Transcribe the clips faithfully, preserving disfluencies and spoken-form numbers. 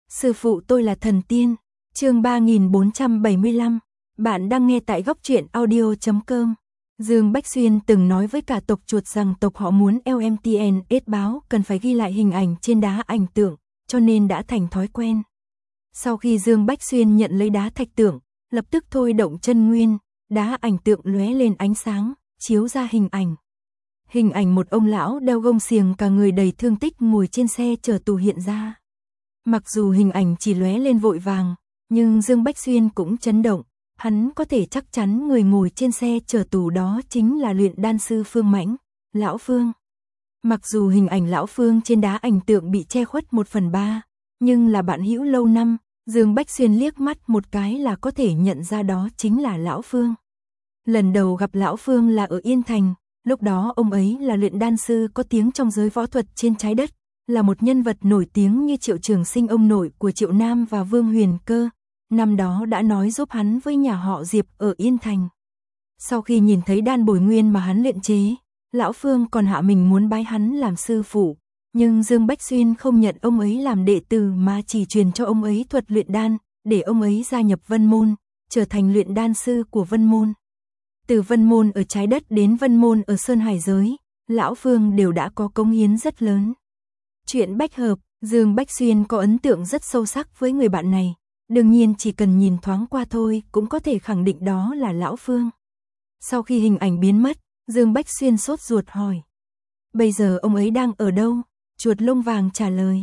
Sư phụ tôi là thần tiên. Chương ba nghìn bốn trăm bảy mươi lăm. Bạn đang nghe tại góc truyện audio chấm com. Dương Bách Xuyên từng nói với cả tộc chuột rằng tộc họ muốn lờ em tê en ét báo cần phải ghi lại hình ảnh trên đá ảnh tượng, cho nên đã thành thói quen. Sau khi Dương Bách Xuyên nhận lấy đá thạch tượng, lập tức thôi động chân nguyên, đá ảnh tượng lóe lên ánh sáng, chiếu ra hình ảnh. Hình ảnh một ông lão đeo gông xiềng cả người đầy thương tích ngồi trên xe chở tù hiện ra. Mặc dù hình ảnh chỉ lóe lên vội vàng, nhưng Dương Bách Xuyên cũng chấn động, hắn có thể chắc chắn người ngồi trên xe chở tù đó chính là luyện đan sư Phương Mãnh, Lão Phương. Mặc dù hình ảnh Lão Phương trên đá ảnh tượng bị che khuất một phần ba, nhưng là bạn hữu lâu năm, Dương Bách Xuyên liếc mắt một cái là có thể nhận ra đó chính là Lão Phương. Lần đầu gặp Lão Phương là ở Yên Thành, lúc đó ông ấy là luyện đan sư có tiếng trong giới võ thuật trên trái đất, là một nhân vật nổi tiếng như Triệu Trường Sinh ông nội của Triệu Nam và Vương Huyền Cơ, năm đó đã nói giúp hắn với nhà họ Diệp ở Yên Thành. Sau khi nhìn thấy đan bồi nguyên mà hắn luyện chế, Lão Phương còn hạ mình muốn bái hắn làm sư phụ, nhưng Dương Bách Xuyên không nhận ông ấy làm đệ tử mà chỉ truyền cho ông ấy thuật luyện đan, để ông ấy gia nhập Vân Môn, trở thành luyện đan sư của Vân Môn. Từ Vân Môn ở trái đất đến Vân Môn ở Sơn Hải giới, Lão Phương đều đã có cống hiến rất lớn. Chuyện bách hợp, Dương Bách Xuyên có ấn tượng rất sâu sắc với người bạn này, đương nhiên chỉ cần nhìn thoáng qua thôi cũng có thể khẳng định đó là Lão Phương. Sau khi hình ảnh biến mất, Dương Bách Xuyên sốt ruột hỏi. Bây giờ ông ấy đang ở đâu? Chuột lông vàng trả lời.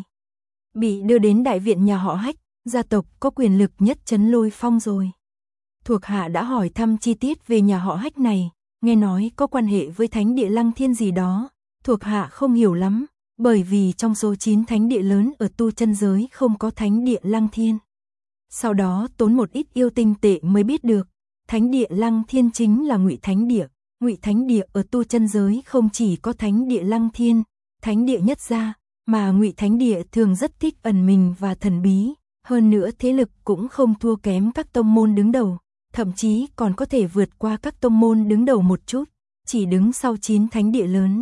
Bị đưa đến đại viện nhà họ Hách, gia tộc có quyền lực nhất trấn Lôi Phong rồi. Thuộc hạ đã hỏi thăm chi tiết về nhà họ Hách này, nghe nói có quan hệ với thánh địa Lăng Thiên gì đó, thuộc hạ không hiểu lắm, bởi vì trong số chín thánh địa lớn ở tu chân giới không có thánh địa Lăng Thiên. Sau đó tốn một ít yêu tinh tệ mới biết được, thánh địa Lăng Thiên chính là Ngụy Thánh Địa. Ngụy Thánh Địa ở tu chân giới không chỉ có thánh địa Lăng Thiên, thánh địa nhất gia, mà Ngụy Thánh Địa thường rất thích ẩn mình và thần bí, hơn nữa thế lực cũng không thua kém các tông môn đứng đầu, thậm chí còn có thể vượt qua các tông môn đứng đầu một chút, chỉ đứng sau chín thánh địa lớn.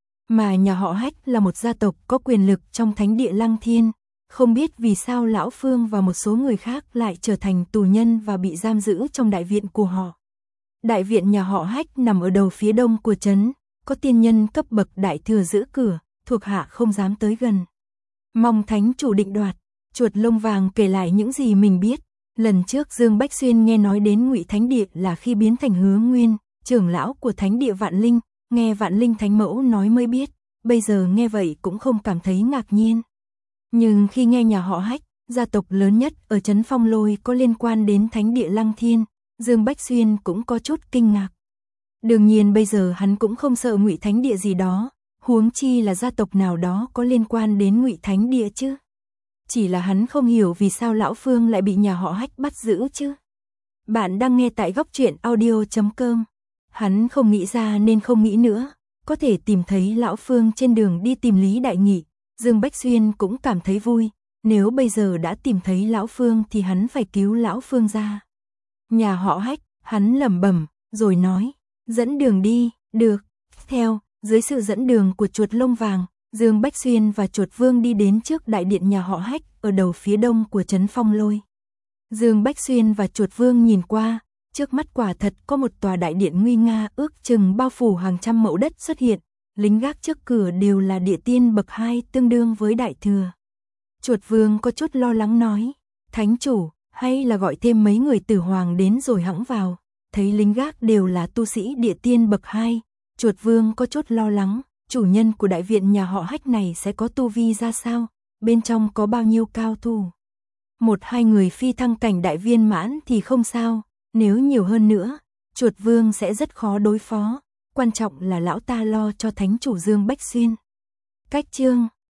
Mà nhà họ Hách là một gia tộc có quyền lực trong thánh địa Lăng Thiên, không biết vì sao Lão Phương và một số người khác lại trở thành tù nhân và bị giam giữ trong đại viện của họ. Đại viện nhà họ Hách nằm ở đầu phía đông của trấn, có tiên nhân cấp bậc đại thừa giữ cửa, thuộc hạ không dám tới gần. Mong thánh chủ định đoạt. Chuột lông vàng kể lại những gì mình biết. Lần trước Dương Bách Xuyên nghe nói đến Ngụy Thánh Địa là khi biến thành Hứa Nguyên, trưởng lão của Thánh Địa Vạn Linh, nghe Vạn Linh Thánh Mẫu nói mới biết, bây giờ nghe vậy cũng không cảm thấy ngạc nhiên. Nhưng khi nghe nhà họ Hách, gia tộc lớn nhất ở trấn Phong Lôi có liên quan đến Thánh Địa Lăng Thiên, Dương Bách Xuyên cũng có chút kinh ngạc. Đương nhiên bây giờ hắn cũng không sợ Ngụy Thánh Địa gì đó, huống chi là gia tộc nào đó có liên quan đến Ngụy Thánh Địa chứ. Chỉ là hắn không hiểu vì sao Lão Phương lại bị nhà họ Hách bắt giữ chứ. Bạn đang nghe tại góc truyện audio chấm com. Hắn không nghĩ ra nên không nghĩ nữa, có thể tìm thấy Lão Phương trên đường đi tìm Lý Đại Nghị, Dương Bách Xuyên cũng cảm thấy vui, nếu bây giờ đã tìm thấy Lão Phương thì hắn phải cứu Lão Phương ra. Nhà họ Hách, hắn lẩm bẩm, rồi nói, dẫn đường đi, được. Theo, dưới sự dẫn đường của chuột lông vàng, Dương Bách Xuyên và chuột vương đi đến trước đại điện nhà họ Hách ở đầu phía đông của trấn Phong Lôi. Dương Bách Xuyên và chuột vương nhìn qua, trước mắt quả thật có một tòa đại điện nguy nga ước chừng bao phủ hàng trăm mẫu đất xuất hiện, lính gác trước cửa đều là địa tiên bậc hai tương đương với đại thừa. Chuột vương có chút lo lắng nói, thánh chủ, hay là gọi thêm mấy người tử hoàng đến rồi hẵng vào. Thấy lính gác đều là tu sĩ địa tiên bậc hai, chuột vương có chút lo lắng, chủ nhân của đại viện nhà họ Hách này sẽ có tu vi ra sao, bên trong có bao nhiêu cao thủ. Một hai người phi thăng cảnh đại viên mãn thì không sao, nếu nhiều hơn nữa, chuột vương sẽ rất khó đối phó, quan trọng là lão ta lo cho thánh chủ Dương Bách Xuyên. Cách chương